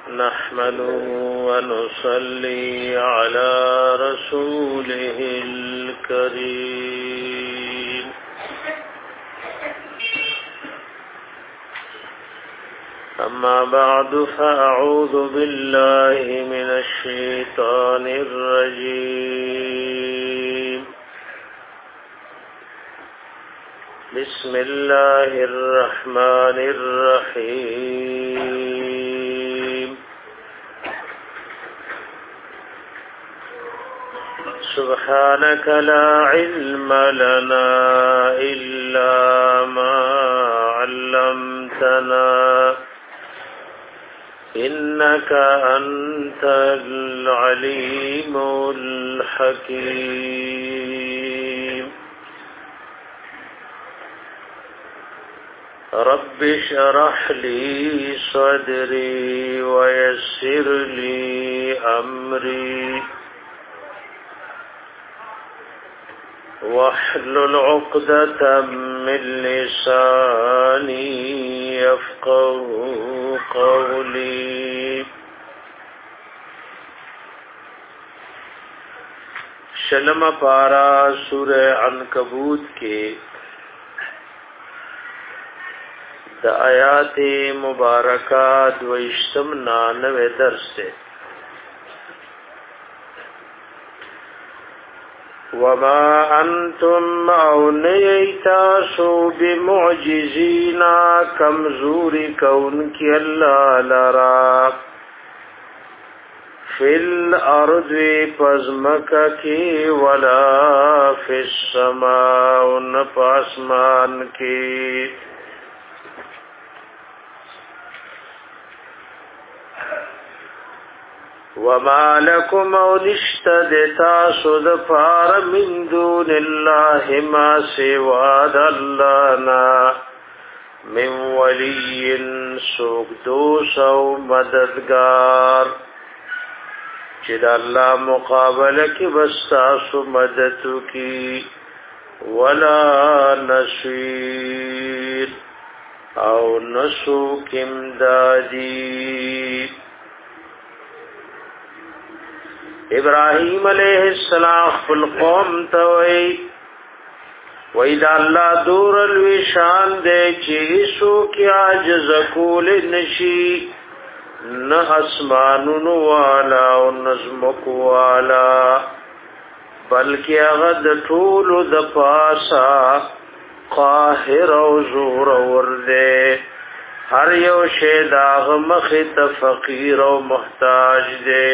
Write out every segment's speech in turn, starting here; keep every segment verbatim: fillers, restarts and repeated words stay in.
نحمده ونصلي على رسوله الكريم أما بعد فأعوذ بالله من الشيطان الرجيم بسم الله الرحمن الرحيم سبحانك لا علم لنا إلا ما علمتنا إنك أنت العليم الحكيم رب اشرح لي صدري ويسر لي أمري واحلل عقدة من لساني يفقهوا قولي شلم پارا سورہ عنکبوت کے دا آیات مبارکہ دویشتم نانوے درس سے وما انتم اونیتاسو بمعجزینا کمزوری کون کی اللہ لرا فی الارض پزمکا کی ولا فی السماء پاسمان کی وما لكم ونشتد تاسد فار من دون الله ما سوى دلنا من ولي سوقدوس او مددگار چد اللہ مقابلہ کی بستاسو مددو کی ولا نصير او نسوک امدادی ابراہیم علیہ السلام فل قوم توئی ویدا اللہ دور الوشان دے چیسو کیا جزکول نشی نہ اسمانون والا و نظمک والا بلکہ اغد طول دپاسا قاہر و زور وردے ہر یو شیداغ مخت فقیر و محتاج دے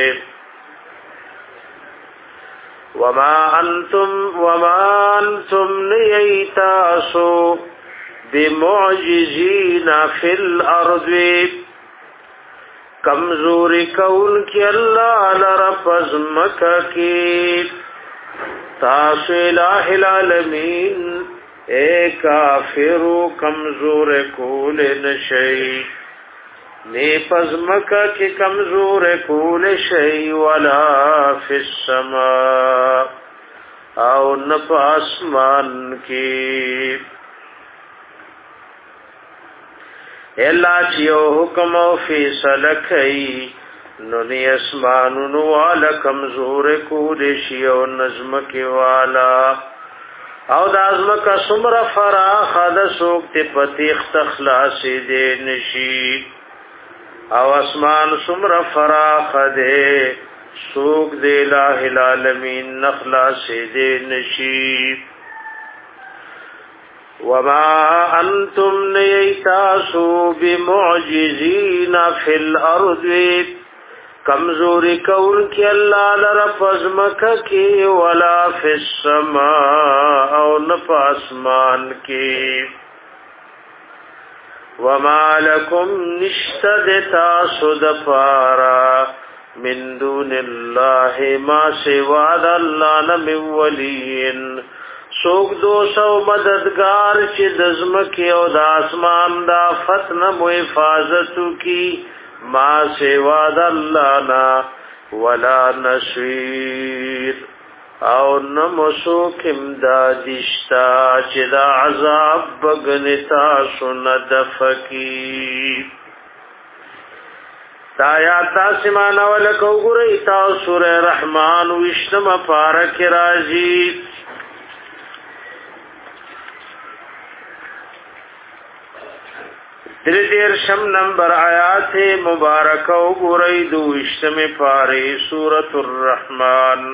وما انتم وما انتم نیتاسو بمعجزین فی الارض کمزوری کون کی اللہ لرپز مکہ کی تاسو الہ العالمین اے کافرو کمزور کول نشئی نی پزمکا کی کمزور کول شئی ولا فی السماء او نپ اسمان کی اللہ چیو حکم او فیصلہ کئی ننی اسمانون والا کمزور کول شئی او نظم کی والا او دازمکا سمر فراخ دا سوکت پتیخ تخلاصی دے نشی او اسمان سمر فراخ دے سوک دے الہ العالمین نخلا سے دے نشیب وما انتم نیتاسو بمعجزین فی الارض کمزوری کون کی اللہ لرپز مکہ کی ولا فی السماء او نپاسمان کی وما لكم نشتد تاسو دپارا من دون الله ما سوا الله من ولین سوک دو سو مددگار چی دزمکی او دا اسمان دا فتن مو حفاظتو کی ما سوا الله نا ولا نصير او نمسو کم دا دشتا چه دا عذاب بگنتا سن دفکی دا آیات تاسو معنا ولکو ګورئ تاسو سورہ رحمان وشتم پارک راځي دیر دیر شم نمبر آیات مبارکہ وګورئ دو وشتم پاره سورۃ الرحمن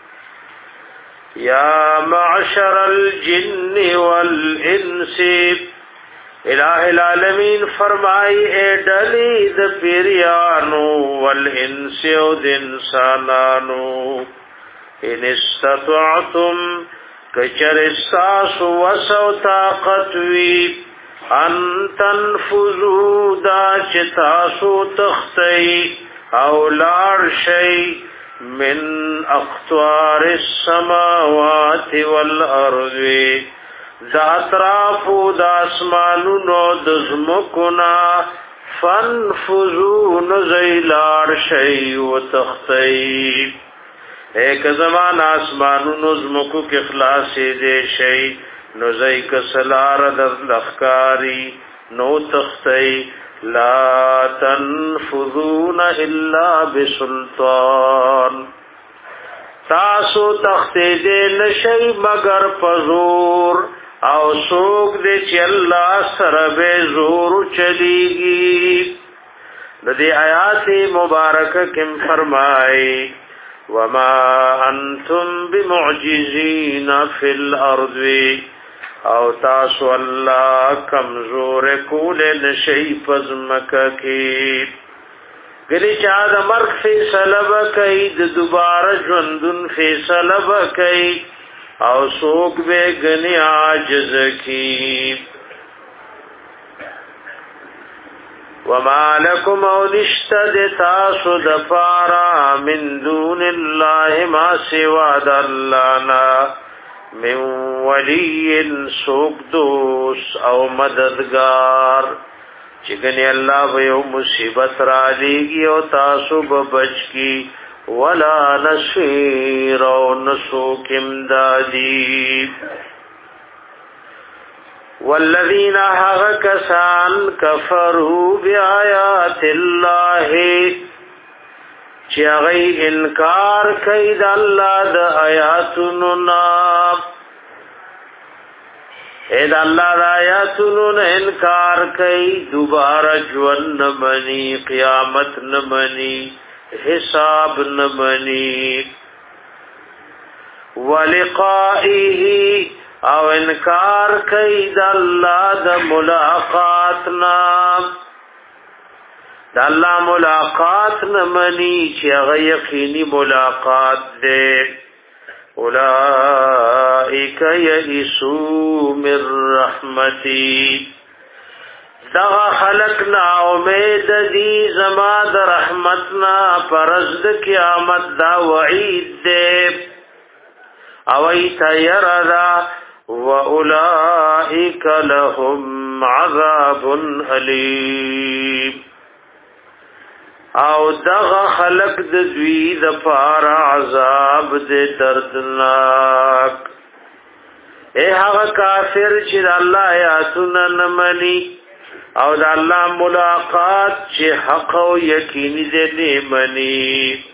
یا معشر الجن والانس الہ العالمین فرمائی اے ڈلی د پیریانو والانس او د انسانانو ان استطعتم کچر ساس وسو طاقت وی ان تنفذو دا چتاسو تختی او لار شی من اقطار السماوات والارض دا اطرافو دا اسمانونو دزمکنا فانفذو نزیلار شئی و تختی ایک زمان آسمانونو زمکو کی خلاصی دے شئی نزی کسلار در لخکاری نو تختی لا تنفذون الا بسلطان تاسو تختی دے نشی مگر پزور او سوک دے چی اللہ سرب زور چلیگی ندی آیات مبارکہ کم فرمائی وما انتم بمعجزین فی الارض او تاسو اللہ کمزور کول نشی پزمکہ کی گلی چا د مرگ فیصله بکئی د دوباره ژوندون فیصله بکئی او سوک بے گنی عاجز کی وما لکم او نشتد تاسو دپارا من دون اللہ ما سوا دلانا من ولی سوک دوس او مددگار چگنی اللہ بیو مصیبت را لیگی او تاسو ببچ کی ولا نصیر او نسوک امدادی والذین حق کسان کفروا بیآیات اللہ چی اغی انکار کئی دا اللہ دا آیاتنو نام اے دا اللہ دا آیاتنو نا انکار کئی دوبارہ جون نمانی قیامت نمانی حساب نمانی ولقائه او انکار کئی دا اللہ دا ملاقاتنا دا اللہ ملاقات نمانی چی اغی یقینی ملاقات دے اولائک یئسوا من رحمتی دغا خلقنا امید دی زما د رحمتنا پرزد قیامت دا وعید دے اویت یردا و اولائک لهم عذاب علیم او دغا خلق د دوی د پار عذاب د دردناک اے هغه کافر چې الله آیاتنا نمنی او دا الله ملاقات چې حق او یقیني دې نه مني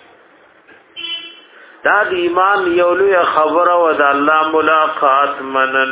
دا د ایمان یو لوی خبره و دا الله ملاقات منل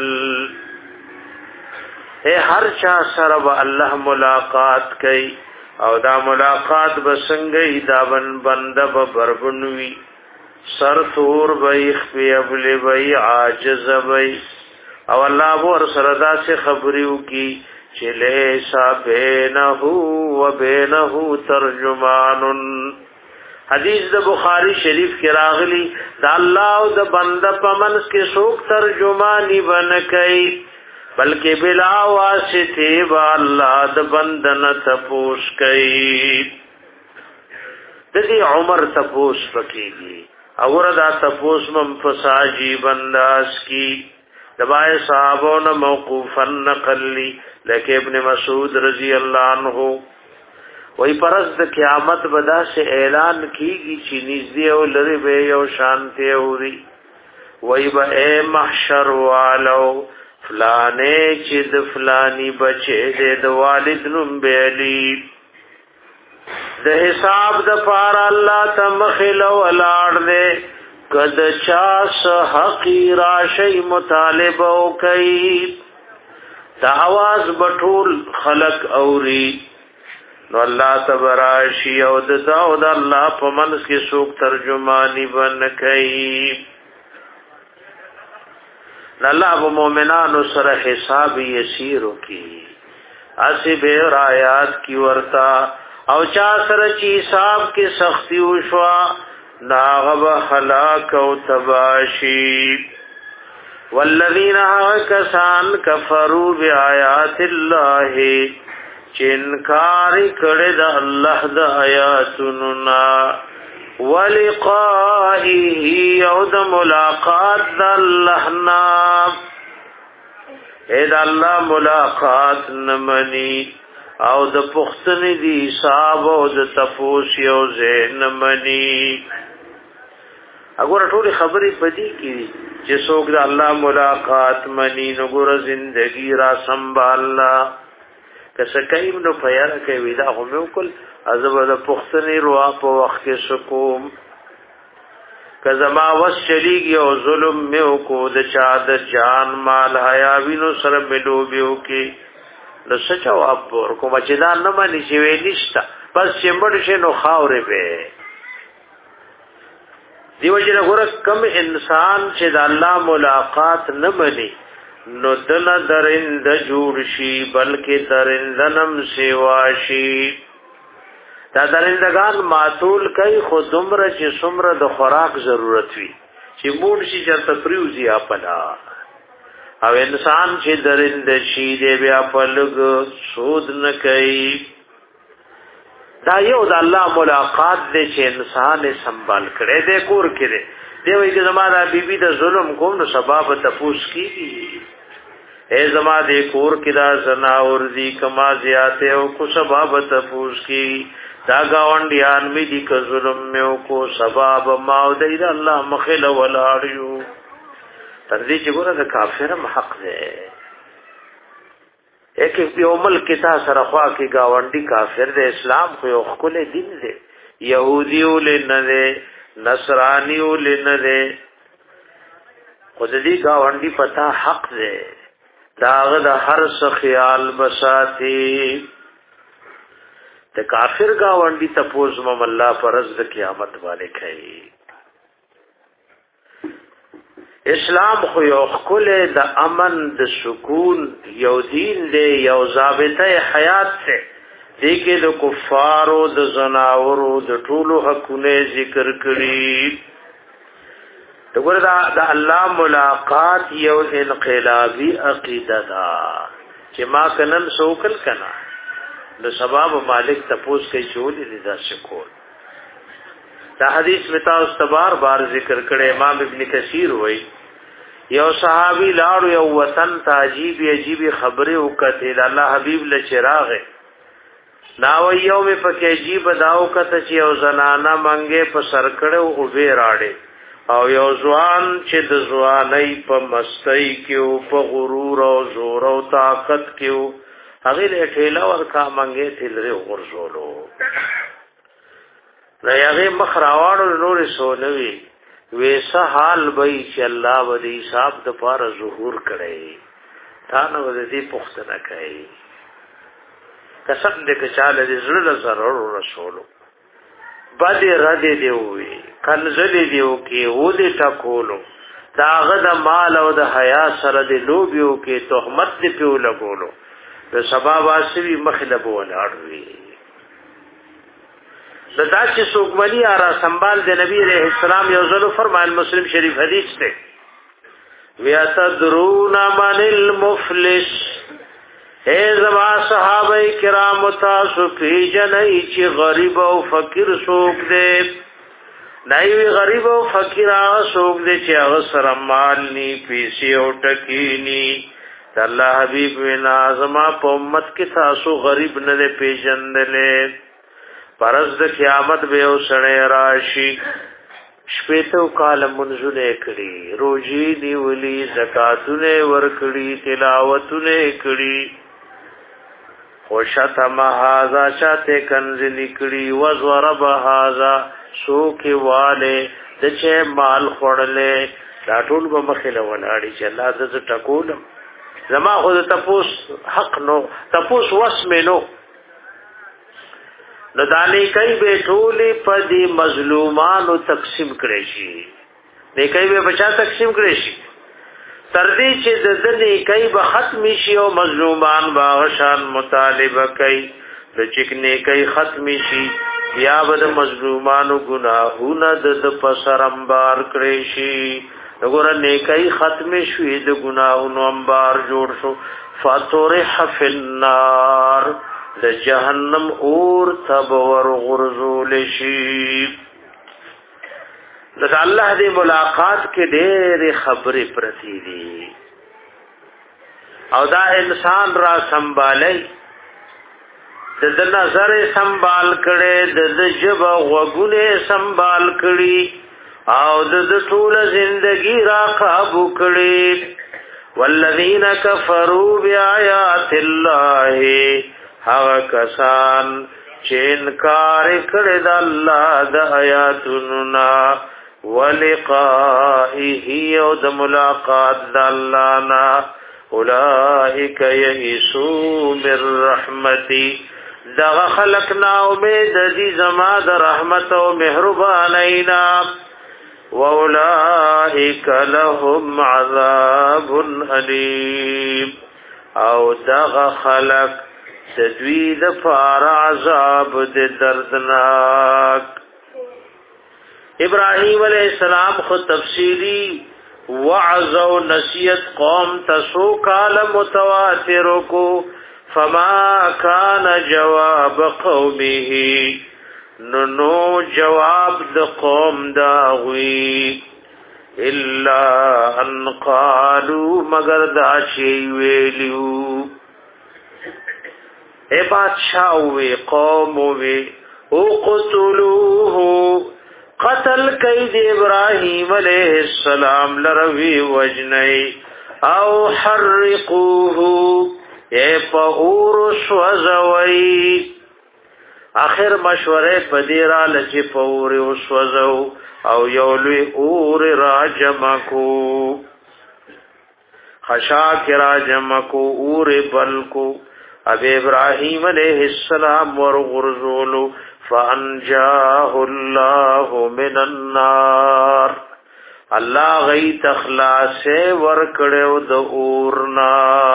اے هر چا سره به الله ملاقات کوي او دا ملاقات بسنګي دا بن بنده به بربنوي سر تور به خپي ابل به عاجز به او الله ور سره دا سه خبريو کی چلے سا بینہو و بینہو ترجمان حدیث د بخاری شریف کی راغلی دا اللہ او د بندہ پمنس کے سوک ترجمانی بنکئی بلکہ بلا واسطے با اللہ د بندن تپوس کئی ددی عمر تپوس پکیگی اور دا تپوس منفساجی بنداز کی دبائے صحابوں نے موقوفا نقل لی لیکن ابن مسعود رضی اللہ عنہ وہی پرز د قیامت بدا سے اعلان کیگی چی نزدی او لری بے یو شانتی اوری وہی با اے محشر والو فلانے چی د فلانی بچے دے د والد نم بیلی د حساب د پار الله تمخل ولاړ دې قد چا حقی راشی مطالبه کوي دا आवाज بټول خلق اوري نو الله تبارشی او د داود الله په منځ کې څوک ترجمانی بن کوي الله ابو مومنانو سره حساب یسیر کی اسی به آیات کی ورتا او چا سره چې حساب کې سختی وشوا ناغب خلاق او تباشی والذین کسان کفروا بیاات الله چنکار کړه د الله د آیاتونو نا ولقائه او د ملاقات د الله نا اې د الله ملاقات نمني او د پختنې دي حساب او د تفوس یو زین مني اګور ټول خبرې پدې کې چې څوک د الله ملاقات مني نو ګور زندگی را سنبالنا کسه کایم نو پیار کوي دا هم وکول ازبه د پختنې روا په وخت کې سکوم کزما وس چلیږي او ظلم مې کو د چا د جان مال حیا وینو سره ملو بیو کې نو سچ جواب ورکوم چې دا نه مانی چې وې نشتا بس چې مړ شي نو خاورې به دیو جن غره کم انسان چې د الله ملاقات نه مني نو دل درند جوړ شي بلکې درندنم سیوا شي دا درندگان ماتول کوي خو دومره چې څومره د خوراک ضرورت وي چې موډ شي چرته پریوزي اپلا او انسان چې درند شي دی بیا پلګ سود نه کوي دا یو د الله ملاقات دې چې انسان یې سنبال کړي دې کور کړي دی وایي چې زماده بیبي د ظلم کوم نو سبب تفوس کیږي اے زما دې کور کې دا زنا اور دي کما زیاته او کو سبب تفوس کی دا گاونډیان می دي ک ظلم میو کو سبب ما او دې الله مخل ولاړیو تر دې چې ګوره د کافر حق ده ایک یو ملک تا سره خوا کې گاونډي کافر د اسلام خو یو خپل دین دی يهوديو لنه نصرانيو لنه خو دې گاونډي پتا حق ده داغه د هر څه خیال بساتی ته کافر گاونډي تپوس مم الله فرض د قیامت والے کوي اسلام خو یو خپل د امن د سکون یو دین دی یو ضابطه حیات ته دې کې د کفارو د زناورو د ټولو حقونه ذکر کړي دغه دا د الله ملاقات یو انقلابی عقیده دا چې ما کنن سوکل کنا د سبب مالک تپوس کوي چولې لدا شکول دا حدیث متا استبار بار ذکر کړي امام ابن کثیر وای یو صحابي لاړو یو وطن تعجیب عجیب خبره وکړه الله حبیب له چراغ ناو یو می پکې عجیب داو کته چې یو زنانه منګه په سر کړه او به راړي او یو ځوان چې د ځوانۍ په مستی کې او په غرور او زور او طاقت کې هغه له ټیلا ورکا منګه تلره ورزولو نه هغه مخ راوړو نور سونوي ویسا حال وای چې الله ودی حساب د پاره ظهور کړي تا نو دې پختنه کوي قسم دې کچاله دې زړه ضرر رسولو باندې را دې دیوي کنزل دیو کې و دې ټکولو داغه د مال او د حیا سره دې لوبيو کې تهمت دې پیو لګولو د سبب واسوي مخلب ولاړوي د داسې سوګمنی را سنبال د نبی عليه السلام یو ځل فرمایل مسلم شریف حدیث ته ویا تدرون من المفلس اے زما صحابه کرام تاسو پی جنای چې غریب او فقیر څوک دی نایوی غریب او فقیر هغه څوک دی چې هغه سره مال ني پیسې او ټکی ني الله حبیب وینا زما په امت کې تاسو غریب نه پیژندلې پرز د قیامت به او سړی راشي شپېتو کال منځونه کړي روزي نیولي زکاتونه ورکړي تلاوتونه کړي وشتم هذا چاته کنز لیکړي وزرب هذا سوکي والے دچه مال خړلې دا ټول به مخله ولاړی چې الله د ټکولم زما خو د تپوس حق نو تپوس وسمنو نو دالی کئی بے ټولی پا دی مظلومانو تقسیم کرشی نیکی بے بچا تقسیم کرشی تردی چی ددنی کئی با ختمی شی و مظلومان باغشان مطالبہ کئی لچک نیکی ختمی شی یا با دا مظلومانو گناہون دد پسر انبار کرشی نگورا نیکی ختمی شوی دا گناہونو انبار جوڑ شو فاتورح فی النار د جهنم اور تب ور غرزول شي د الله دی ملاقات کې ډېر خبرې پرتی دي او دا انسان را سنبالي د نظر سنبال کړي د جب غوګونه سنبال کړي او د ټول زندگی را قابو کړي والذین کفروا بیاات الله هغه کسان چې انکار کړي د الله د آیاتونو نا ولقائه او د ملاقات د الله نا اولئک یئسوا من رحمتي دغه خلقنا امید دي زما د رحمت او مهربانینا واولئک لهم عذاب الیم او دغه خلق تدوید فار عذاب د دردناک ابراہیم علیہ السلام خود تفسیری وعظ و نصیحت قوم تسو کال متواتر کو فما کان جواب قومه نو جواب د قوم داوی الا ان قالوا مگر دا شی ویلو اے بادشاہ وی قوم وی او قتلوه قتل کید ابراہیم علیہ السلام لروی وجنی او حرقوه اے پور سوزوی آخر مشوره پدیرا لچی پور سوزو او یولوی اور راجمکو خشاک راجمکو اور بلکو اب ابراہیم علیہ السلام ورغرزولو فانجاه الله من النار اللہ غی تخلاص ورکڑیو دا اورنا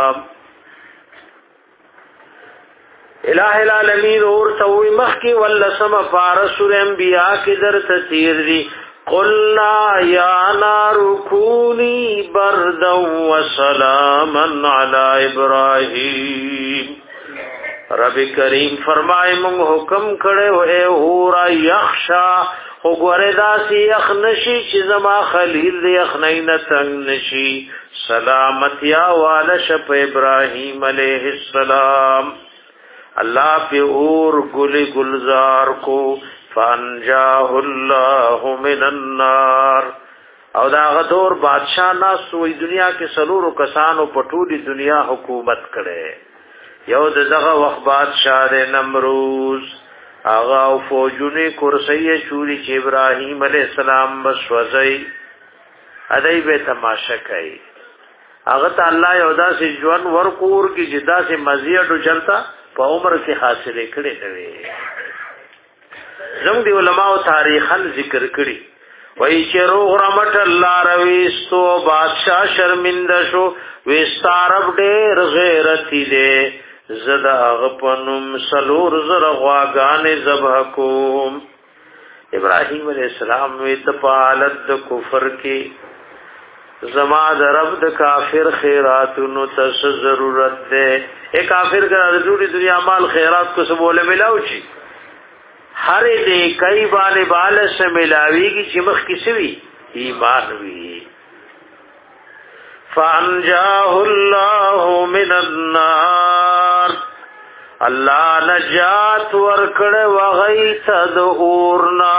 الہ العالمین اور توی مخی واللسم فارسول انبیاء کی در تسیر دی قلنا یا نار کونی بردا وسلاما علی ابراہیم رب کریم فرمائے منگ حکم کڑے اے اورا یخشا اگوارے داسی یخنشی چیزما خلیل دی یخنین تنگ نشی سلامتیا والشپ ابراہیم علیہ السلام اللہ پہ اور گل گلزار کو فانجاہ اللہ من النار او دا غدور بادشاہ ناسوی دنیا کے سلور و کسانو پٹولی دنیا حکومت کرے یو د دغه وخت بادشاہ د نمروز آغا او فوجونه کرسی چوری چې ابراهیم علیہ السلام بسوځي ادای به تماشا کوي هغه ته الله یو داسې ژوند ورکور کی جدا سے مزیدو چلتا په عمر کې حاصلې کړي نه زم دی علماء تاریخن ذکر کړي وای چې روغ رحمت الله رويستو بادشاہ شرمنده شو وستارب ډېر غیرتی دی زدا غپنم سلور زر غواگان ذبح کوم ابراہیم علیہ السلام وی تپالت د کفر کی زما د رب د کافر خیراتونو تس ضرورت دے اے کافر کا د ټولي دنیا مال خیرات کو سبوله ملاو چی ہر دې کئی باندې بال سے ملاویږي چې مخ کیسوي ایمان وی فانجاه الله من النار اللہ نجات ورکڑ وغیت دورنا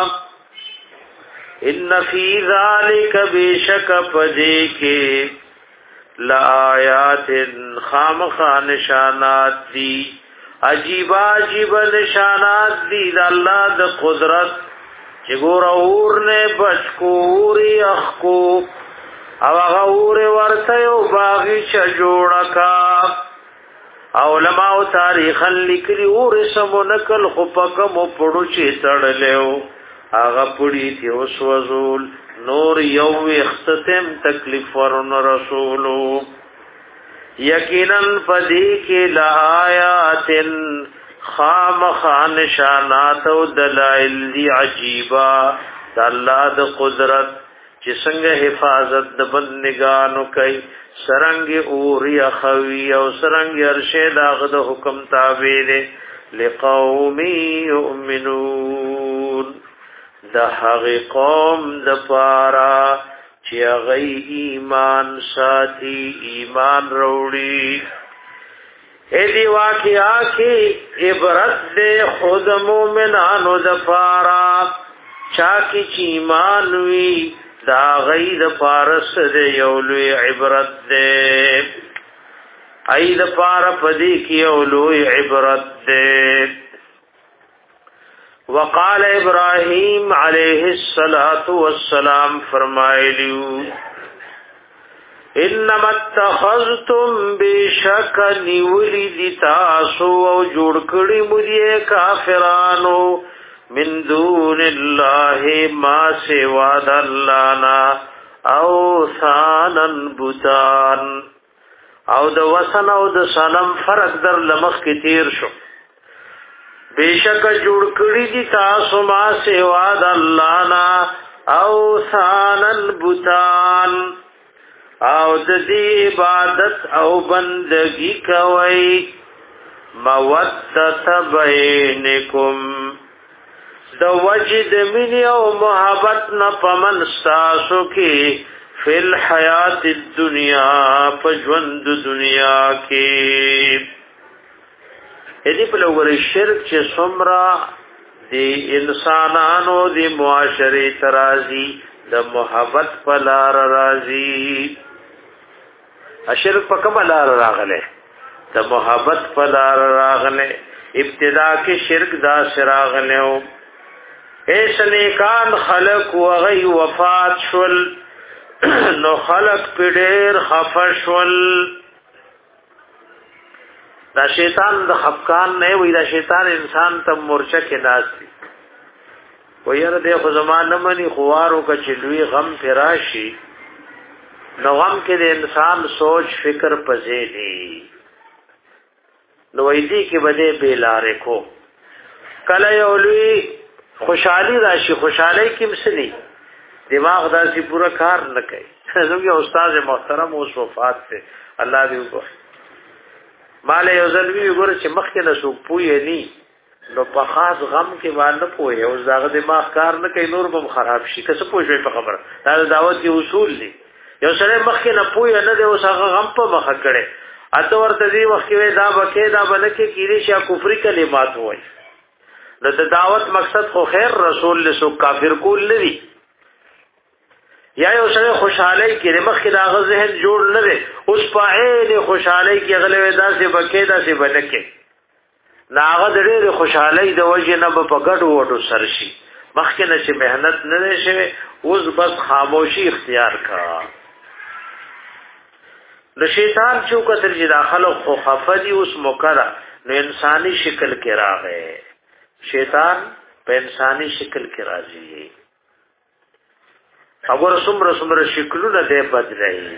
ان فی ذالک بیشک پدے کے لآیات خامخا نشانات دی عجیب عجیب نشانات دی د الله د قدرت چې ګور اور نه بچکوري اخکو او هغه اور ورته یو باغچه جوړه کا علماء تاریخ لیکلي اور سمو نکل خو پکم پړو چې تړلو هغه پړی ته وسوزول نور یو اختتم تکلیف ورن رسولو یقینا فدی کی لآیات خام خان شانات او دلائل دی عجیبا د الله د قدرت چې څنګه حفاظت د بندگانو کوي سرنګ اوري خوي او سرنګ ارشد هغه د حکم تابع دي لقوم یؤمنون د هغه قوم د پارا چې هغه ایمان ساتي ایمان وروړي اې دی واقعیا کې عبرت دې خود مومنانو د پارا چا کې چې ایمان وي دا غید پارس دې یولوی عبرت دې اید پار پدی کی یولوی عبرت دې وقال ابراهيم عليه الصلاه والسلام فرمایلیو انما اتخذتم بشک نیولی تاسو او جوړ کړي مودي کافرانو من دون الله ما سوا د الله نا او ثانن بوتان او د وسن او د صنم فرق در لمخ کې تیر شو بیشک جوړ کړي دي تاسو ما سوا د الله نا او ثانن بوتان او د دې عبادت او بندگی کوي مودت بینکم د وجد من او محبت نه پمن تاسو کې فل حیات الدنیا پجوند دنیا کې دې په لور شرک چې څومره د انسانانو د معاشري ترازی د محبت په لار راځي اشرک په کومه لار راغله د محبت په لار راغله ابتدا کې شرک دا شراغله ایس نیکان خلق وغی وفات شول نو خلق پیډیر خفشول دا شیطان د خفقان نه وی دا شیطان انسان ته مورچه کې ناشتي و یره د خو زمانه منی خوارو کا چلوي غم فراشي نو غم کې د انسان سوچ فکر پځې دي نو وې دي کې بده بیلارې کو کله یولوی خوشحالی راشي خوشحالی کې مسلی دماغ داسې پورا کار نه کوي زموږ استاد محترم اوس وفات ته الله دې وکړي مال یو ځلوي وګوره چې مخکې نه سو پوي ني نو په خاص غم کې باندې پوي او زاغه دماغ کار نه کوي نور به خراب شي که څه پوي په خبره دا دعوت کې اصول دي یو سره مخکې نه پوي نه دی اوس هغه غم په مخ کړي اته ورته دی وخت کې دا بکې دا بلکې کېږي چې کفر کلمات وایي نو د دعوت مقصد خو خیر رسول له سو کافر کول نه دی یا یو سره خوشحالي کې مخکې دا غ ذهن جوړ نه دی اوس په عین خوشحالي کې غلې داسې بکې داسې بلکې ناغه د ډېر خوشحالي د وجه نه په ګډ وډو سر شي مخکې نه چې مهنت نه شي اوس بس خاموشي اختیار کا د شیطان چې کتل چې داخله خو خفدي اوس مکرہ نو انساني شکل کې راغی شیطان په انساني شکل کې راځي اگر څومره څومره شکلونه دې بدلای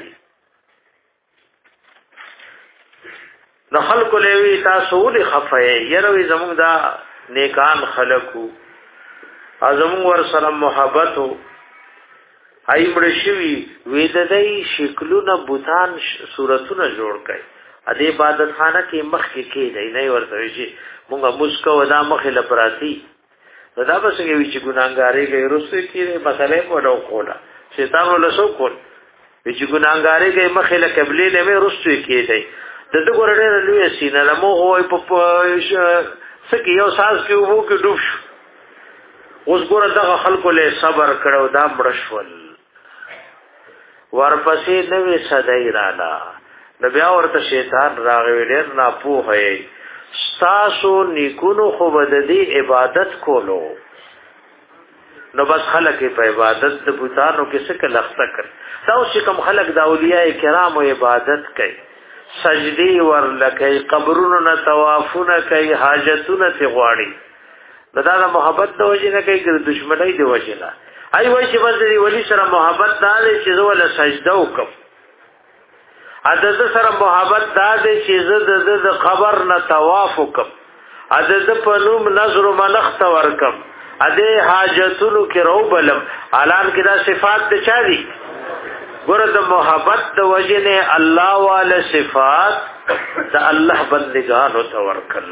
د خلکو لوي تاسو ولې خفه یې زموږ دا نیکان خلقو ازموږ ور سره محبت ای مرشوی وې د دې شکلونه بوتان صورتونه جوړ کړي ا دې عبادت خانه کې مخ کې کې نه ورته شي مونږه مسکو ودا مخه لپراتی دا به څنګه وی چې ګناګاری گئی رسو کې مسئله په ډو کولا شیطان له سو کول وی چې ګناګاری گئی مخه له قبلې نه مې رسو کې دی د دې ګورډه لوي سینه له مو هوای په سکه یو ساس کې وو کې ډوب شو اوس ګور دغه خلکو له صبر کړو دا مړشول ورپسې نوې صدای رااله نو بیا ورته شیطان راغی ډېر نه پوهه ستاسو نیکونو خو بددي عبادت کولو نو بس خلق په عبادت د بوتانو کې څه لخته کړ دا اوس کوم خلق د اولیاء کرام او عبادت کوي سجدي ورلکې قبرونو نه طوافونه کوي حاجتونه ته غواړي دا د محبت د وجه نه کوي د دشمنی د وجه نه ای وای چې بس دی ولی سره محبت دا چې زه ول سجده وکم عدد سره محبت دا چې زه د قبر نه طواف وکم عدد په نوم نظر ملخت ورکم اده حاجتونو کې رو بلم اعلان کې دا صفات د چا دي ګوره د محبت د وجه نه الله والا صفات د الله بندگانو تورکل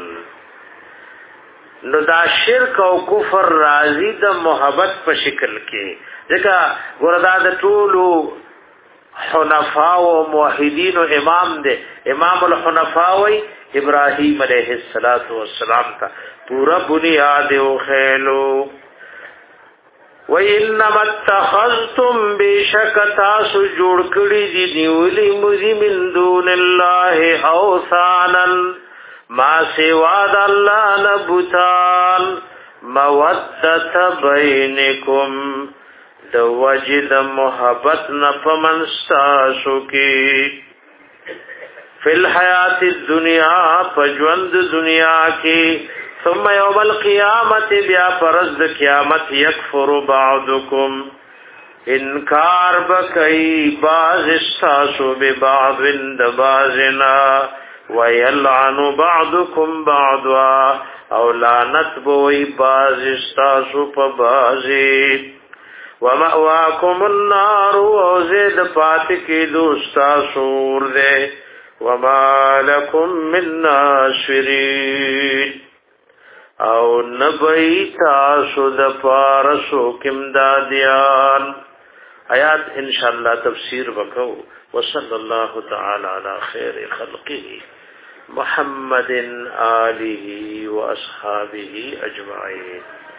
نو دا شرک او کفر راضی د محبت په شکل کې ځکه ګوره دا د ټولو حنفاء او موحدین او امام دی امام الحنفاء ابراهیم علیہ الصلوۃ والسلام کا پورا بنیاد او خیلو وَإِنَّمَا اتَّخَذْتُمْ بِشَكَتَا سُجُودْ کړي دي نیولي مُذِ مِن دُونِ اللَّهِ أَوْثَانًا ما سوا د الله نبوتان مودة بینکم د وجد محبت نه پمنستاسو کې فی الحیات الدنیا پجوند دنیا کې ثم یوم القیامت بیا پرز قیامت یکفر بعضکم انکار بکئی بعض استاسو ببعض د بعضنا ویلعن بعضکم بعضا او لعنت بوئی بعض استاسو پا بعضی ومأواکم النار او زید پاتکی دوستاسور دے وما لکم من ناشرین او نبئی تاسو د پارسو کم دادیان آیات انشاءاللہ تفسیر وکو وصلی اللہ تعالی علی خیر خلقه محمد آلہ و اصحابہ اجمعین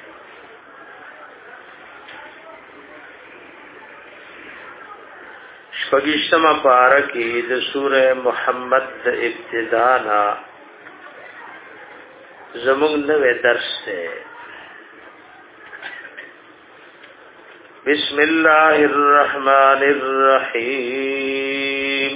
شپگشتمہ پارکی د سورہ محمد د ابتدانا زمون نوے درس ہے بسم اللہ الرحمن الرحیم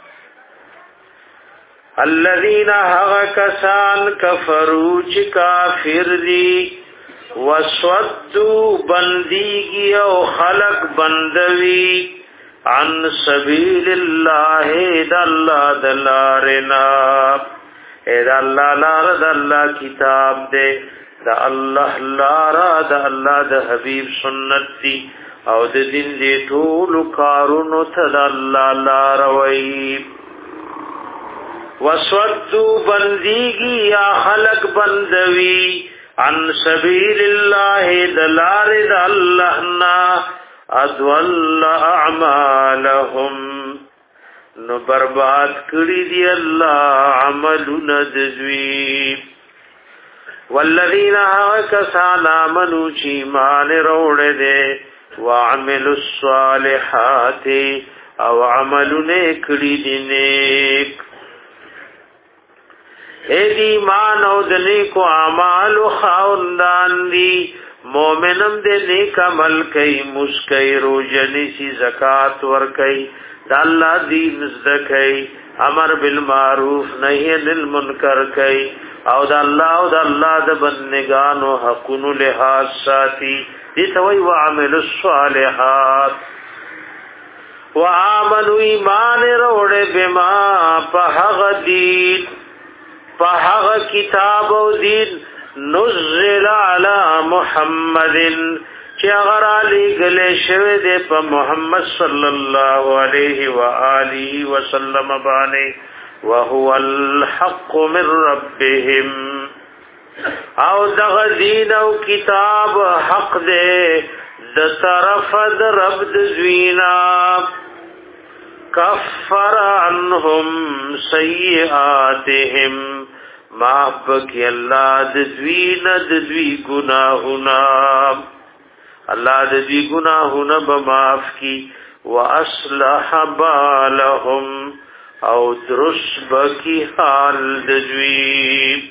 الذین هغکسان کفروا چی کافر دی وسودو بندیگی او خلق بندوی عن سبیل اللہ داللہ دلارنا اے اللہ لار دا اللہ کتاب دے دا اللہ لارا دا اللہ دا حبیب سنت دی او دا دن دی طول کارونو تا دا اللہ لارا وی وسودو بندیگی یا خلق بندوی عن سبیل اللہ دلار دا اللہ نا ادوال اعمالهم نو برباد کړی دی الله عملونه دزوی والذین کسان آمنوا چی مان روړه دے وعملوا الصالحات او عملونه کړی دی نیک اے ایمان او د نیکو اعمال خواندان دی مومنم دے نیک عمل کئی مسکئی روجنی سی زکاة ور کئی دا اللہ دین زدکئی امر بالمعروف نہی عن المنکر کئی او دا اللہ او دا اللہ دا بندگانو حقونو لحاظ ساتی دیتوی وعمل الصالحات وآمنو ایمان روڑے بما پہغ دین پہغ کتاب و دین نزل علی محمد چی اگر علی گلے شوی دے پا محمد صلی اللہ علیہ وآلہ وسلم بانے وهو الحق من ربهم او دغ دین او کتاب حق دے د طرف د رب دزوینا کفر عنهم سیئاتهم معاف کی اللہ دزوین دزوی گناہنا اللہ دزوی گناہنا بمعاف کی وَأَصْلَحَ بَالَهُمْ او درست بکی حال دجوی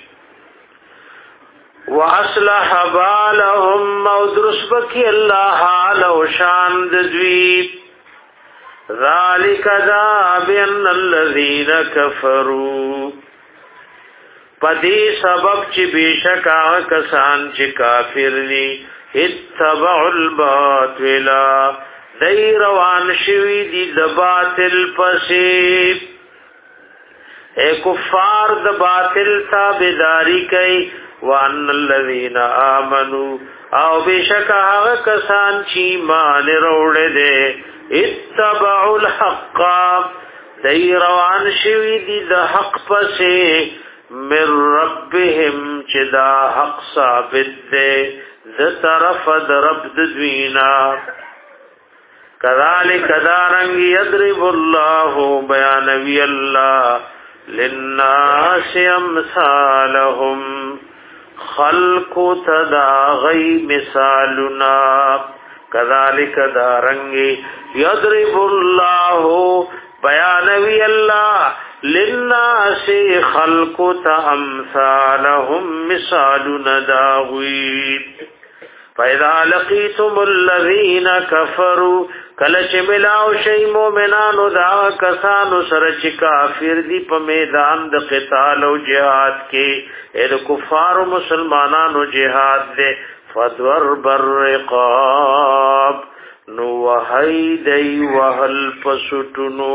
واصلح بالهم او درست بکی اللہ حال و شان دجوی ذالک دا بین الذین کفروا پدی سبب چی بیشک آغا کسان چی کافر نی اتبعوا الباطل دی روان شوی دی د باطل پسی اے کفار د باطل تابداری کئی وان الذین آمنوا او بیشک آغا کسان چی مان روڑ دے اتبعوا الحق دی روان شوی دی د حق پسی من ربهم چدا حق ثابت دے ذ طرف د رب دوینا کذالک دارنگ یضرب اللہ بیانوی اللہ للناس امثالهم خلق تدا غی مثالنا کذالک دارنگ یضرب اللہ بیانوی اللہ للناس خلق امثالهم مثال نداوی فاذا لقيتم الذين كفروا کلچ ملاو شی مومنانو دا کسانو سره چې کافر دی په میدان د قتال او جهاد کې اې د کفار او مسلمانانو جهاد دے فضرب الرقاب نو وحیدی وحل پسټونو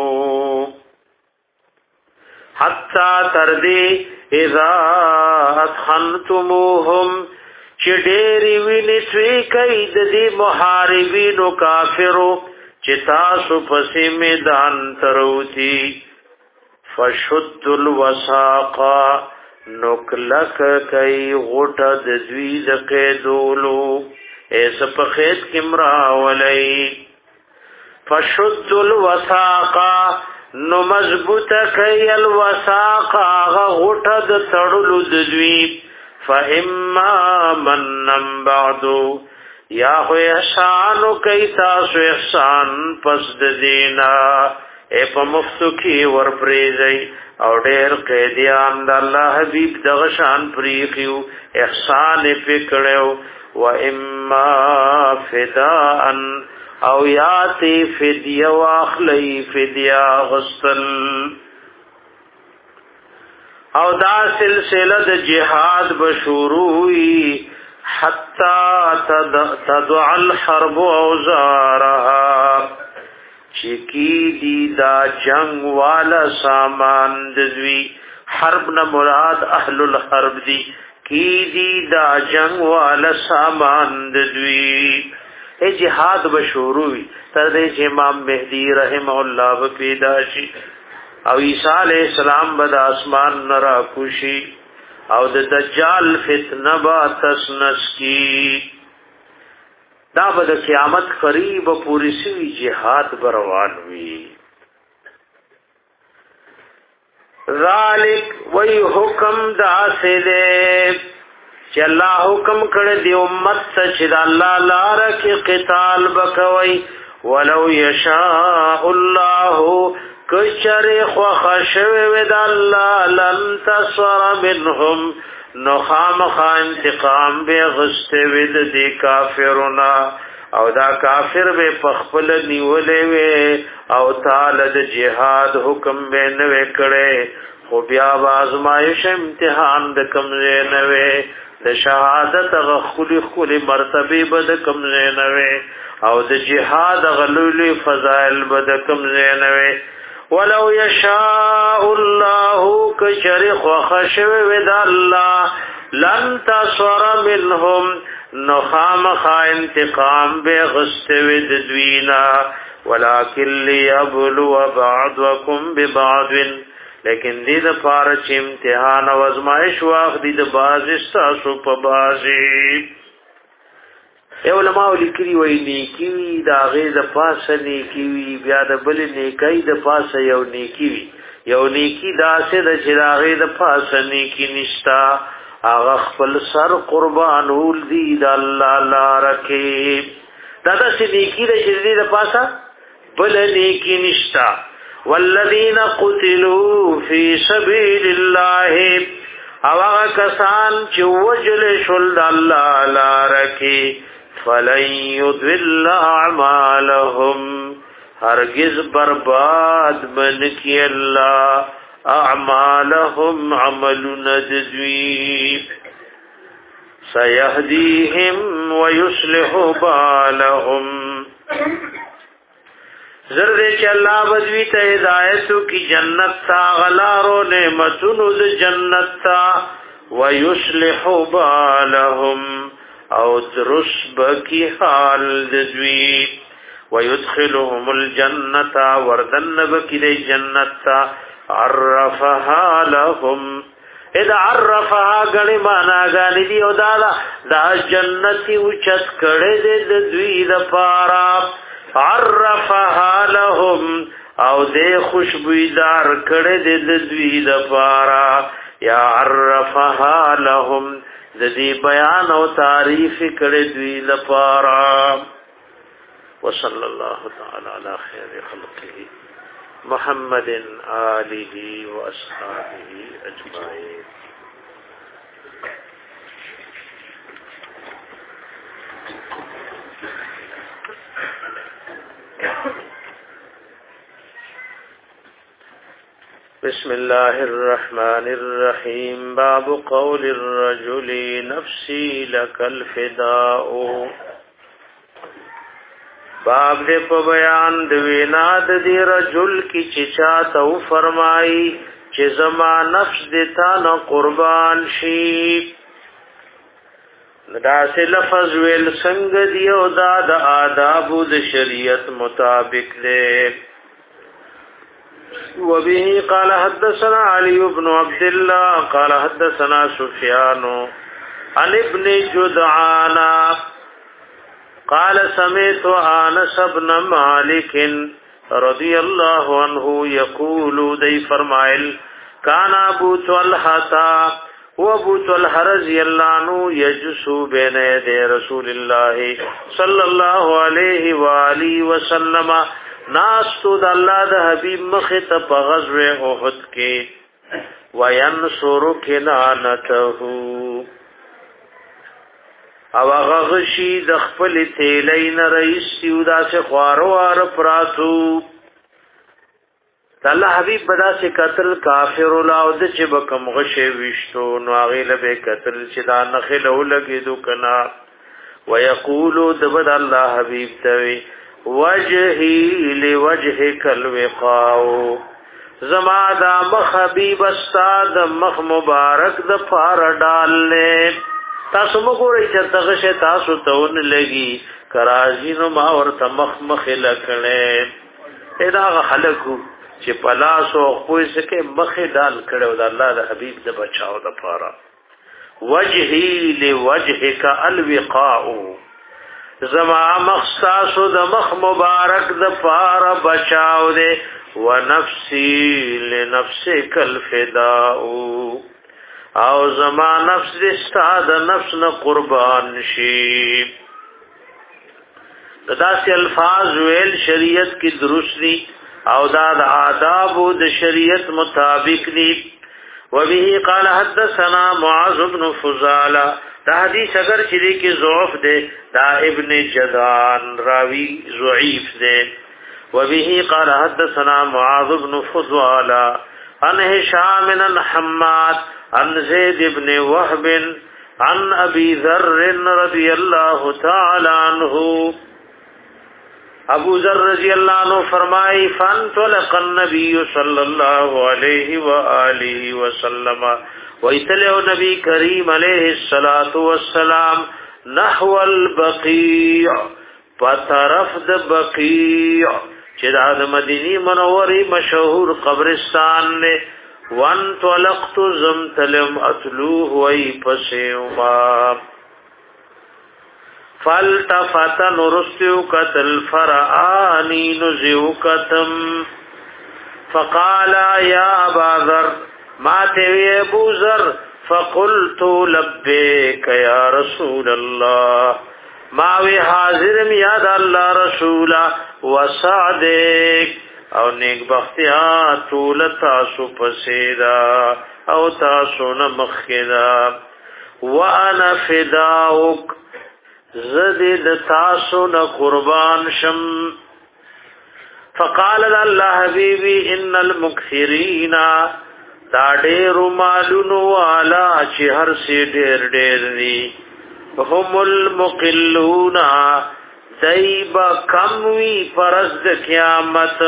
حتا تردی اذا ادخنتموهم چې ډېری ویني سوي کید دي محاربینو کافرو چې تاسو پسې میدان تروتی فشد الوساق نکلک کای غټ د دوی د قیدولو ایس په خید کمرا ولای فشد الوساق نو مضبوط کای الوساق هغه غټ د تړلو د دوی فإما منن بعدو یا خو احسانو کئی تاسو احسان پس دینا اے پا مفتو کی ورپریزی او ډیر قیدیان دا اللہ حبیب دغشان پریخیو احسان پکڑیو و اما فداءن او یاتی فدیه واخلی فدیه غسل او دا سلسله د جهاد بشروعی حتی تدع الحرب اوزارها چکی دی دا جنگ والا سامان دزوی حرب نا مراد اهل الحرب دی کی دی دا جنگ والا سامان دزوی اے جهاد بشروعی تردیش امام مہدی رحمه اللہ بپیداشی او عیسی علیہ السلام بد اسمان نرا کوشی او د دجال فتنه با تسنس کی دا بد قیامت قریب پوری سی جهاد بروان وی ذالک وی حکم دا سے دے چې الله حکم کړ دی امت ته چې الله لار کې قتال بکوي ولو یشاء الله کچر خو خشوی ود الله لن تصر منهم نخام خا انتقام به غست ود دی کافرنا او دا کافر به پخپل نیولې وي او تعالی د جهاد حکم به نه وکړي خو بیا آزمایش امتحان د کم نه وي د شهادت غخلی خلی مرتبه بد کم نه وي او د جهاد غلولي فضائل بد کم نه وي ولو یشاء الله کشرخ وخشو ود الله لن تصر منهم نخام خا انتقام به غست ود دوینا ولکن لیبلو بعضکم ببعض لیکن دې د پاره چې امتحان او ازمایش واخ دې د باز استاسو په بازي ای علماء لیکلي وای نیکی دا غي د پاسه نیکی وی بیا د بل نیکی د پاسه یو نیکی وی یو نیکی دا سه د چراغي د پاسه نیکی نشتا هغه خپل سر قربان ول دی د الله لارکه دا د سه نیکی د چری د پاسه بل نیکی نشتا والذین قتلوا فی سبیل الله او هغه کسان چې وجل شول د الله لاره کې فلن یضل اعمالهم هرگز برباد من کی الله اعمالهم عمل ندوی سيهديهم ويصلح بالهم زرد چې الله بدوی ته هدایت کی جنت تا غلارو نعمتونو د جنت تا ويصلح بالهم او درسب کی حال دوی ويدخلهم الجنه وردن بکی د جنت تا عرفها لهم اذا عرفها غنی معنا غانی دی او دا دا جنتی اوچت کړه د دوی د پارا عرفها لهم او دې خوشبویدار کړه د دوی د پارا یا عرفها لهم د دې بیان او تعریف کړه دوی د پارا وصلی الله تعالی علی خیر خلقه محمد آله و اصحابه اجمعین. بسم الله الرحمن الرحیم. باب قول الرجل نفسی لك الفداء. باب دې په بیان د وینا د دې رجل کی چې چاته فرمایي چې زما نفس دې تا نه قربان شي. دا سه لفظ ویل څنګه دی او دا د آداب د شریعت مطابق دی. وبه قال حدثنا علي بن عبد الله قال حدثنا سفيان عن ابن جدعان قال سمعت انس بن مالك رضي الله عنه يقول دي فرمائل كان ابو طلحه وابو طلحه رضي الله عنه يجلس بين يدي رسول الله صلى الله عليه واله وسلم ناستو د الله د حبيب مخ ته په غزوه احد کې وينصر كنانته او هغه غشي د خپل تیلین رئیس یو داسې خواروار پراتو. الله حبیب بدا سے قتل کافر ولاو د چې بکم غشه وشتو نو هغه له قتل چې دا نخلو لګیدو کنا ويقول دبد الله حبیب ته وجهي لوجهك الوقاء زما دا مخ حبیب استاد مخ مبارک د فار ډالله تاسو وګورئ چې دغه شی تاسو ته ون لګي کرازینو ما ورته مخ مخ لکړې ادا خلکو چې پلاسو خو سکه مخ ډال کړو د الله د حبیب د بچاو د پاره. وجهي لوجهك الوقاء زما مخصاصو د مخ مبارک د پاره بچاو دے ونفسي لنفسك الفداء او زما نفس دې ستاد نفس نه قربان شي. داسې الفاظ ویل شریعت کی درست دي او دا د آداب د شریعت مطابق دي. وبه قال حدثنا معاذ بن فضالة دا حدیث اگر چې دې کې ضعف ده دا ابن جدعان راوی ضعیف ده. وبه قال حدثنا معاذ بن فضالة عن هشام بن حماد عن زید بن وهب عن ابي ذر رضي الله تعالى عنه ابو ذر رضی اللہ عنہ فرمائی فانطلق النبي صلی اللہ علیہ وآلہ وسلم ویتلو نبی کریم علیہ الصلوۃ والسلام نحو البقیع فطرف د بقیع چې د مدینی منوری مشهور قبرستان نے وان طلقت زمتلم اتلوه وی پسیوما فالتفت نرستیو قتل فرعانی نزیو قتم فقالا یا ابا ذر ما تیوی ابو ذر فقلت لبیک یا رسول اللہ ماوی حاضرم یاد اللہ رسولا وسعدک او نیک بختیا طول تاسو پسیدا او تاسو نمخدا وانا فداؤک زدد تاسو ن قربان شم. فقال الله حبیبی ان المکثرین دا ډیر مالونو والا چې هر سی ډیر ډیر دي هم المقلون دایبا کموی پرز د قیامت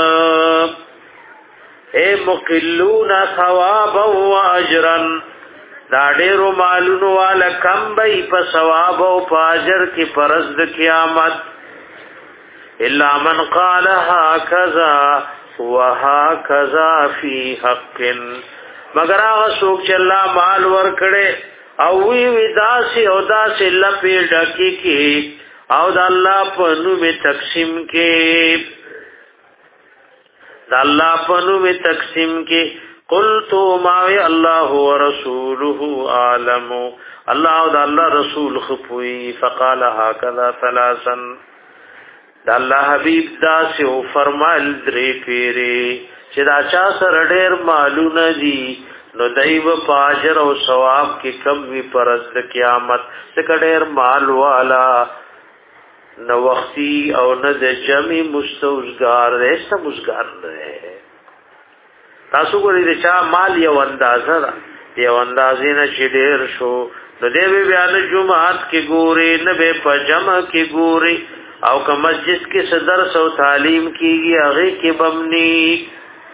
اے مقلون ثوابا و اجرا دا ډیر مالونو والا کم بی په ثواب او په اجر کې پرز د قیامت الا من قال هكذا وهكذا في حق مگر هغه څوک چې الله مال ور کړي او وی وداسي او داسي لپې ډکی کې او د الله په نوم تقسیم کې د الله په نوم تقسیم کې قلت ما الله ورسوله عالم الله او د الله رسول خپوي فقال هكذا ثلاثا د الله حبيب دا سو فرمایل درې پیری چې دا چا سره ډېر مالونه دي نو دایو پاجر او ثواب کې کم وی پرز د قیامت څخه ډېر مال والا نو وختي او نه د جمع مستوزګار رسته مزګار نه تاسو ګورئ چې چا مال یو اندازه ده یو اندازې نه چې ډېر شو نو دې بیا نه جمعات کې ګوري نه به په جمع کې ګوري او که مسجد کې صدر سو تعلیم کیږي هغه کې بمنی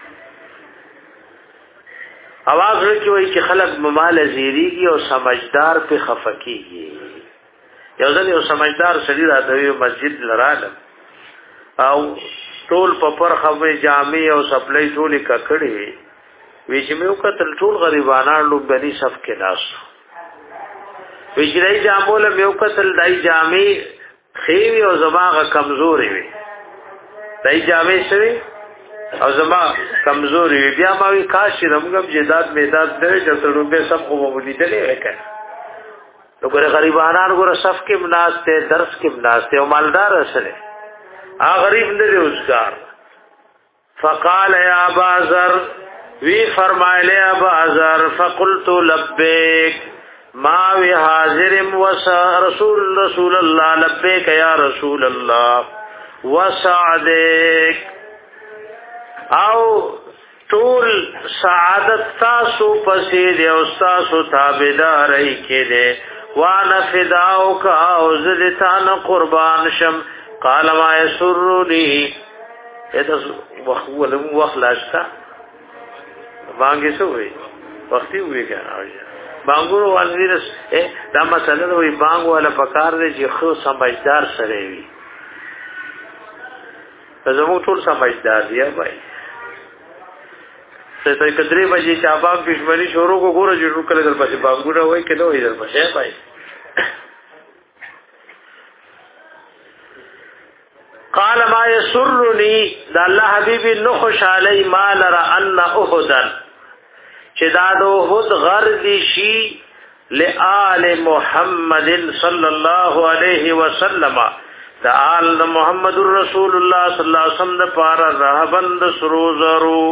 اواز ورکی وای چې خلق ممال زیریږي او سمجھدار په خفقيږي یو ځل یو سمجھدار سړي راځي مسجد لراله او ټول په پر خوي جامع او سپلای ټول ککړي وی چې مې وکتل ټول غریبانان لوګ بني صف کې ناس وی چې دای جامول مې وکتل دای جامع خیوی او زماغه کمزوري وي دای جامع شوی او زما کمزوري وي بیا ما وی کاش رمغم جداد میداد دې چې ترونه سب کو ولیدلې وکړه نو ګره غریبانان ګره صف کې مناسته درس کې مناسته او مالدار سره ا غریب نه روزګار فقال يا ابا ذر وی فرمایله ابا ذر فقلت لبیک ما وی حاضرم وس رسول رسول الله لبیک یا رسول الله وسعدک او طول سعادت تاسو پسې دی او تاسو تابعداري کې دی وانا فداؤک او زدتان قربان شم قال ما يسرني اته وخولم وخلاشتا باندې سوې وختي وې کنه بانګورو وزیرس دا مسله وي بانګ ولا پکار دي چې خو سمجھدار سره وي زمو ټول سمجھدار دی بھائی څه ته کدرې بجې چې اباغ پښمني شروع کو ګوره جوړ کړل در پسې بانګورو وای کله وای در پسې بھائی قال ما يسرني دا الله حبيبي نخش علي ما لرا ان احدا چې دا دو هود غرض شي لآل محمد صلى الله عليه وسلم دا آل محمد رسول الله صلى الله عليه وسلم دا پارا رهبند سروزرو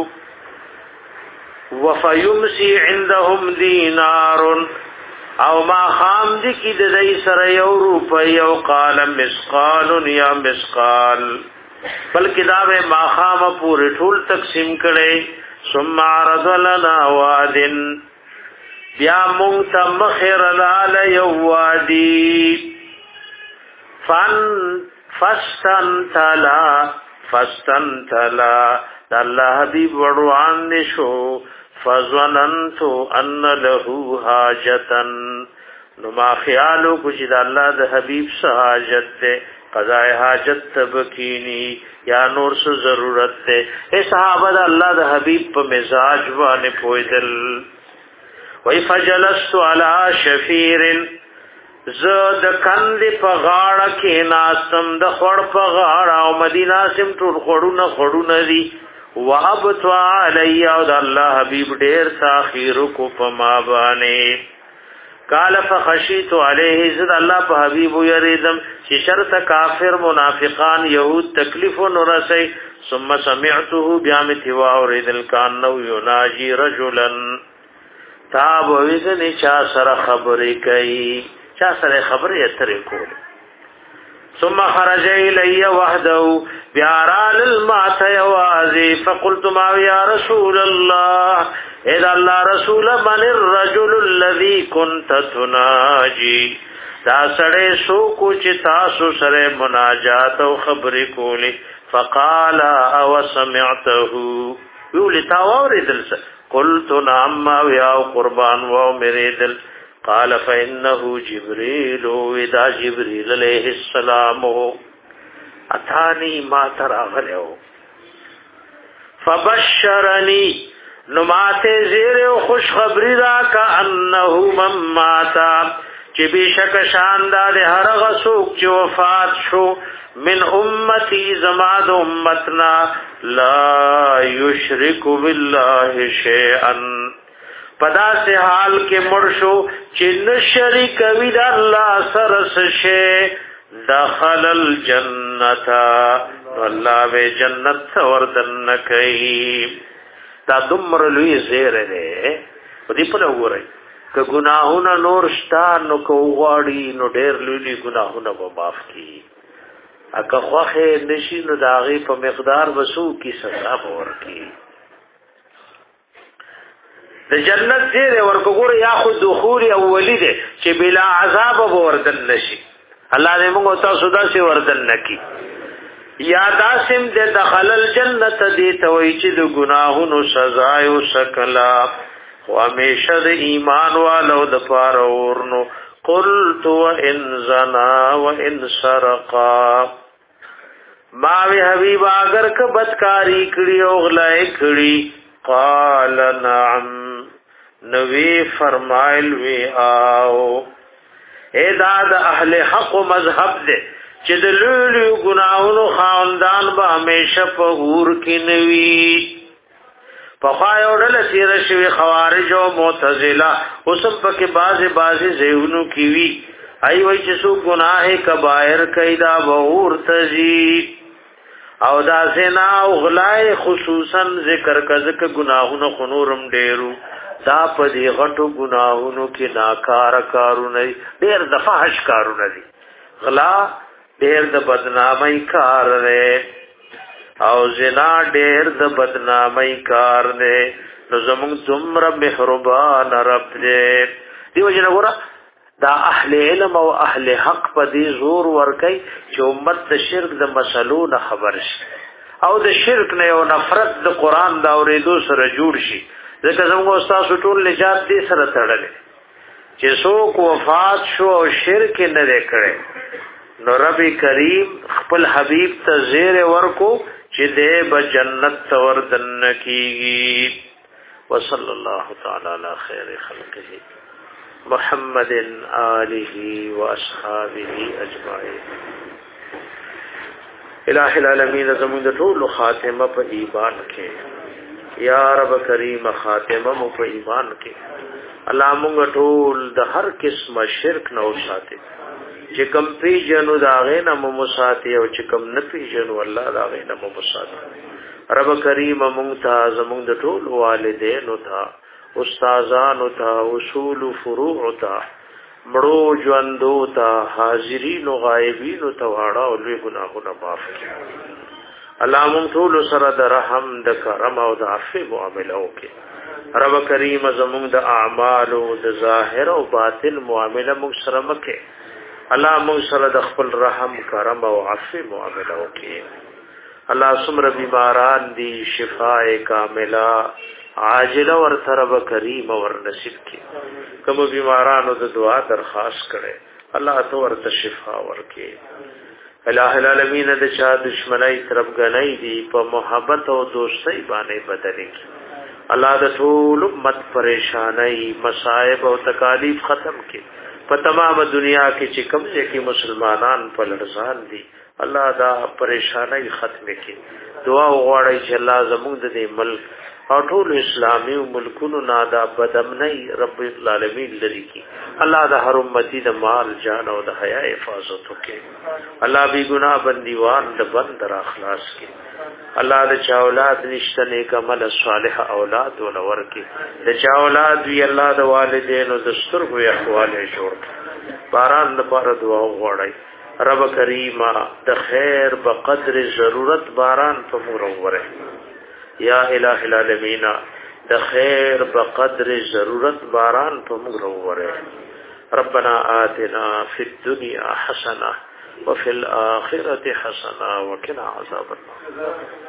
وفيمسي عندهم دينار او ما خام دی کی د دای سره یو روپۍ او قال مسقال یا مسقال بلکې دا به ما خام پورې ټول تقسیم کړي ثم عرض لنا وادن بیا مونږ ته مخیر لاله یو وادي فن فستن تلا فستن تلا الله حبیب وروان نشو فظننت ان له حاجتا نو ما خیالو کچھ دا اللہ دا حبیب سا حاجت دے قضاء حاجت تبکینی یا نور سو ضرورت دے اے صحابہ دا اللہ دا حبیب پا مزاج بانے پویدل وی فجلست علی شفیر زد کند پا غاڑا کے ناستم دا خوڑ پا غاڑا و مدینہ سم ٹور خوڑو نا خوڑو نا دی وابتوا علی او د الله حبیب ډیر تاخیر کو پما باندې قال فخشيت عليه زد الله په حبيب يريدم چې شرط کافر منافقان يهود تکلیف ورسي ثم سمعته بيامت واورد الكان نو يناجي رجلا تاب وذن چا سره خبرې کوي چا سره خبرې اترې کول ثم خرج الي وحده بيارال المات يوازي فقلت ما يا رسول الله اذا الله رسول من الرجل الذي كنت تناجي دا سړی سو کو چې تاسو سره مناجات او خبرې کولې فقال او سمعته ویل تا اوریدل قلت نعم يا قربان و میرے دل قال فانه جبريل ودا جبريل عليه السلام اتاني ما تراغلو فبشرني نماته زیر او خوش خبری را کانه من ماتا چې بشک شاندار هر غسوک چې وفات شو من امتی زماد امتنا لا یشرک بالله شیئا پدا سے حال کې مرشو چې نشریک وی د الله سره شي دخل الجنه والله به جنت وردن کوي دا دمر لوی زیره ده په دې په وګورئ که ګناهونه نور شتا نو کو غواړي نو ډېر لوی ګناهونه به معاف کړي اګه خوخه نشي نو داغي په مقدار وسو کی سزا ورکړي د جنت زیره ورکو ګور یا خو دخول اولی ده چې بلا عذاب وردن نشي الله دې موږ تاسو دا سي وردن نکي یا داسم د دخل الجنت دې توي چې د ګناهونو سزا او شکلا او همیشه د ایمان والو د پاره ورنو قلت وان زنا وان سرقا ما وی حبیب اگر ک بدکاری کړي او غلای کړي قال نعم نوی فرمایل وی آو اے دا د اهل حق مذهب دے چې د لولو گناہونو خاندان به همیشه په اور کې نوی په خایو ډل سیر شوی خوارج او معتزله اوسم پکې بازي بازي زهونو کی وی ای وای چې سو گناه کبائر کیدا به اور تزي او دا زنا او غلای خصوصا ذکر کزک گناہونو خنورم ډیرو دا په دې غټو گناہونو کې ناکار کارونه ډیر د فحش کارونه دي غلا ډیر د بدنامۍ کار دی او زنا ډیر د بدنامۍ کار دی نو زموږ څومره مهربان رب دې دیو جن وګوره دا اهل علم او اهل حق په دې زور ورکي چې امت د شرک د مسلو نه خبر شي او د شرک نه او نفرت د قران دا اورېدو سره جوړ شي ځکه زموږ استاد ټول نجات دې سره تړلې چې څوک وفات شو او شرک نه وکړي نو رب کریم خپل حبیب ته زیر ورکو چې دې به جنت تور دن کیږي وصلی الله تعالی علی خیر خلقه محمد آله واصحابه اجمعین الہ العالمین زمون د ټول خاتمه په ایمان کې یا رب کریم خاتمه مو په ایمان کې الله مونږ ټول د هر قسم شرک نه وساتي چې کم پی جنو داغه نه مو مساتی او چې کم نه پی جنو الله داغه نه مو مساتی رب کریم مونږ ته زمون د ټول والدین او ته استادانو ته اصول فروع ته مړو ژوندو ته حاضرین او غایبین ته واړه او لوی ګناهونه معاف کړي الله مونږ ټول سره د رحم د کرم او د عفو معاملې وکړي رب کریم زمونږ د اعمال او د ظاهر او باطن معاملې مونږ سره مکه الله مونږ سره د خپل رحم کرم او عفو معاملې وکړي الله سمره بیماران دي شفاء کامله عاجل ور رب کریم ور نصیب کی کوم بیمارانو د دعا درخواست کړي الله تو ورته شفا ورکړي الہ العالمین د چا دشمنی طرف غنۍ دي په محبت او دوستۍ باندې بدلې کی الله د ټول امت پریشانای مصائب او تکالیف ختم کړي په تمام دنیا کې چې کوم ځکه مسلمانان په لړزان دي الله دا پریشانای ختم کړي دعا وغواړي چې الله زموږ د دې ملک او ټول اسلامي ملکونو نادا بدامنۍ رب العالمین لري کی الله د هر امتی د مال جان او د حیا حفاظت وکړي الله بی ګناه بندیوان د بند را خلاص کړي الله د چا اولاد نشته نیک عمل صالح اولاد ولور کړي د چا اولاد وی الله د والدینو د سترګو احوال جوړ باران لپاره دعا وغوړي رب کریمه د خیر بقدر ضرورت باران په مروره یا الہ العالمین د خیر بقدر ضرورت باران په مروره ربنا آتنا فی الدنيا حسنه وفي الآخرة حسنه وقنا عذاب النار